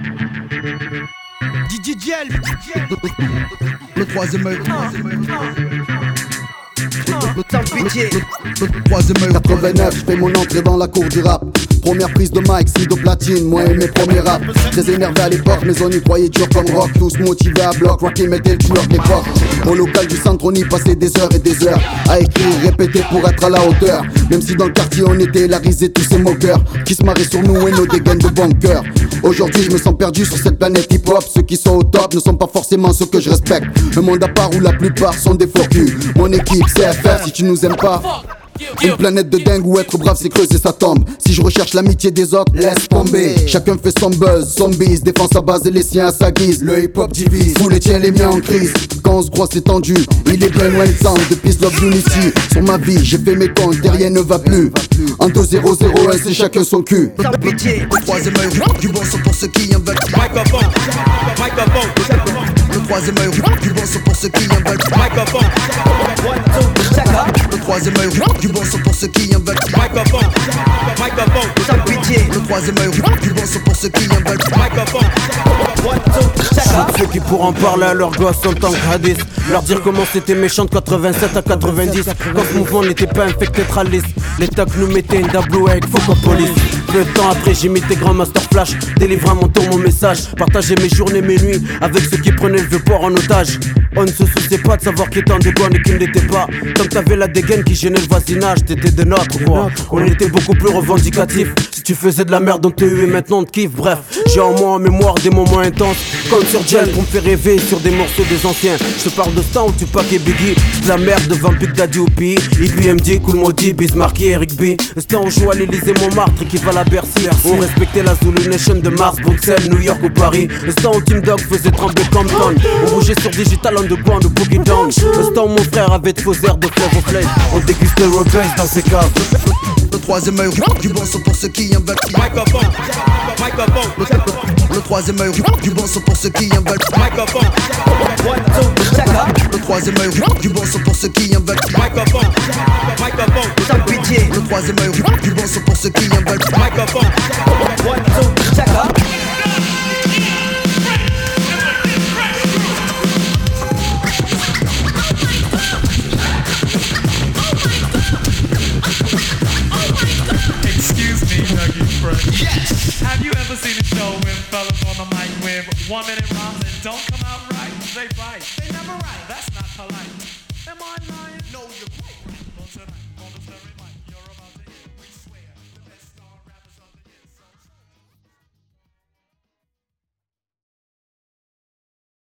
DJL. Le troisième œil. Troisième œil. 89, je fais mon entrée dans la cour du rap. Première prise de mic, si de platine, moi et mes premiers rap. Très énervé à l'époque, mais on y croyait dur comme rock. Tous motivés à bloc, Rocky mettait le tueur de l'époque. Au local du centre, on y passait des heures et des heures à écrire, répéter pour être à la hauteur. Même si dans le quartier on était la risée, tous ces moqueurs qui se marraient sur nous et nos dégaines de bon cœur. Aujourd'hui je me sens perdu sur cette planète hip-hop. Ceux qui sont au top ne sont pas forcément ceux que je respecte. Un monde à part où la plupart sont des faux culs. Mon équipe CFR, si tu nous aimes pas, une planète de dingue où être brave c'est creuser sa tombe. Si je recherche l'amitié des autres, laisse tomber. Chacun fait son buzz, son bise, défend sa base et les siens à sa guise. Le hip hop divise, tous les tiens les miens en crise. Quand on se croit c'est tendu, il est bien loin de sound de Peace Love Unity. Sur ma vie j'ai fait mes comptes et rien ne va plus. En 2-0-0-1 c'est chacun son cul. Le troisième œil, du bon son pour ceux qui en veulent. Le troisième œil, du bon son pour ceux qui en veulent. Le troisième œil, du bon son pour ceux qui en veulent. Le troisième œil, du bon son pour ceux qui en veulent. Ceux qui pourront parler à leurs gosses en tant que hadith. Leur dire comment c'était méchant de 87 à 90. Quand ce mouvement n'était pas infecté Tralis. L'État que nous mettait une double avec Focopolis. Peu de temps après j'imitais Grand Master Flash. Délivrer à mon tour mon message. Partager mes journées, mes nuits avec ceux qui prenaient le vieux port en otage. On ne se souciait pas de savoir qui était en dégonne et qui ne l'était pas. Tant que t'avais la dégaine qui gênait le voisinage, t'étais de notre quoi. On était beaucoup plus revendicatifs. Si tu faisais de la merde on te eu et maintenant on te kiffe. Bref, j'ai en moi en mémoire des moments intenses. Comme sur Gel pour me faire rêver sur des morceaux des anciens. Je te parle de ce temps où Tupac et Biggie. De la merde devant Big Daddy ou P. IBMD, Kool Modi, Bismarck et Eric B. Ce temps où on joue à l'Elysée Montmartre et qui va la Bercy. On respectait la Zulu Nation de Mars, Bruxelles, New York ou Paris. Le temps où Team Dog faisait trembler Compton. On bougeait sur Digital Underground ou Boogie Down. Le temps où mon frère avait de faux airs de Flavor Flav. On dégustait Rebase dans ses caves. Le troisième œil, du bon son pour ceux qui en veulent. Le troisième œil, du bon son pour ceux qui en veulent. Le troisième œil, du bon son pour ceux qui en veulent. Le troisième œil, du bon son pour ceux qui en veulent. Yes! Have you ever seen a show with fellas on the mic with 1 minute rhymes that don't come out right? They fight. They never write. That's not polite. Am I lying? No, you're right. Well, tonight.